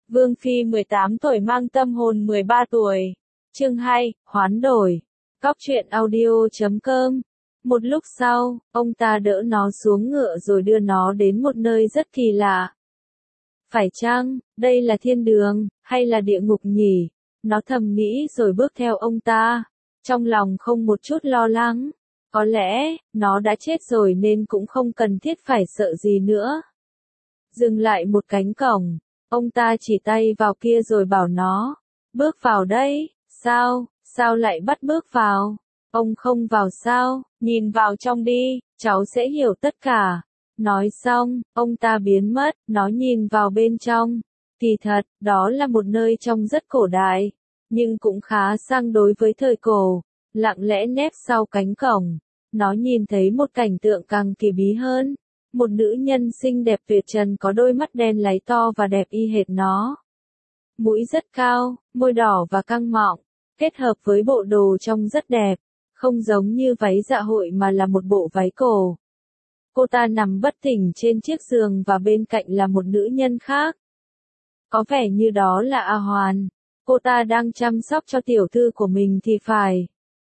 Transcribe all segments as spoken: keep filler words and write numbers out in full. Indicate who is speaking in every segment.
Speaker 1: Vương Phi mười tám tuổi mang tâm hồn mười ba tuổi. Chương hai, hoán đổi. Cóc truyện audio chấm com. Một lúc sau, ông ta đỡ nó xuống ngựa rồi đưa nó đến một nơi rất kỳ lạ. Phải chăng, đây là thiên đường, hay là địa ngục nhỉ? Nó thầm nghĩ rồi bước theo ông ta. Trong lòng không một chút lo lắng. Có lẽ, nó đã chết rồi nên cũng không cần thiết phải sợ gì nữa. Dừng lại một cánh cổng. Ông ta chỉ tay vào kia rồi bảo nó. Bước vào đây. Sao, sao lại bắt bước vào? Ông không vào sao? Nhìn vào trong đi, cháu sẽ hiểu tất cả. Nói xong, ông ta biến mất, nó nhìn vào bên trong. Kỳ thật, đó là một nơi trông rất cổ đại, nhưng cũng khá sang đối với thời cổ. Lặng lẽ nép sau cánh cổng, nó nhìn thấy một cảnh tượng càng kỳ bí hơn. Một nữ nhân xinh đẹp tuyệt trần có đôi mắt đen láy to và đẹp y hệt nó. Mũi rất cao, môi đỏ và căng mọng, kết hợp với bộ đồ trông rất đẹp, không giống như váy dạ hội mà là một bộ váy cổ. Cô ta nằm bất tỉnh trên chiếc giường và bên cạnh là một nữ nhân khác. Có vẻ như đó là A Hoàn. Cô ta đang chăm sóc cho tiểu thư của mình thì phải.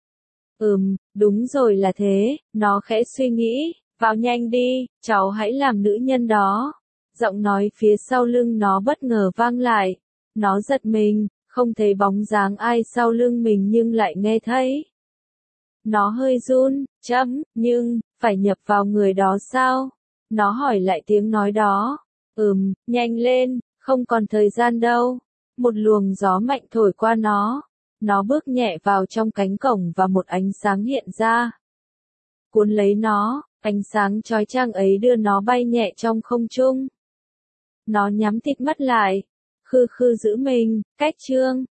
Speaker 1: Ừm, đúng rồi là thế, nó khẽ suy nghĩ, vào nhanh đi, cháu hãy làm nữ nhân đó. Giọng nói phía sau lưng nó bất ngờ vang lại. Nó giật mình, không thấy bóng dáng ai sau lưng mình nhưng lại nghe thấy. Nó hơi run, chấm, nhưng, phải nhập vào người đó sao? Nó hỏi lại tiếng nói đó. Ừm, nhanh lên, không còn thời gian đâu. Một luồng gió mạnh thổi qua nó. Nó bước nhẹ vào trong cánh cổng và một ánh sáng hiện ra. Cuốn lấy nó, ánh sáng chói chang ấy đưa nó bay nhẹ trong không trung. Nó nhắm tịt mắt lại. Khư khư giữ mình, cách chương.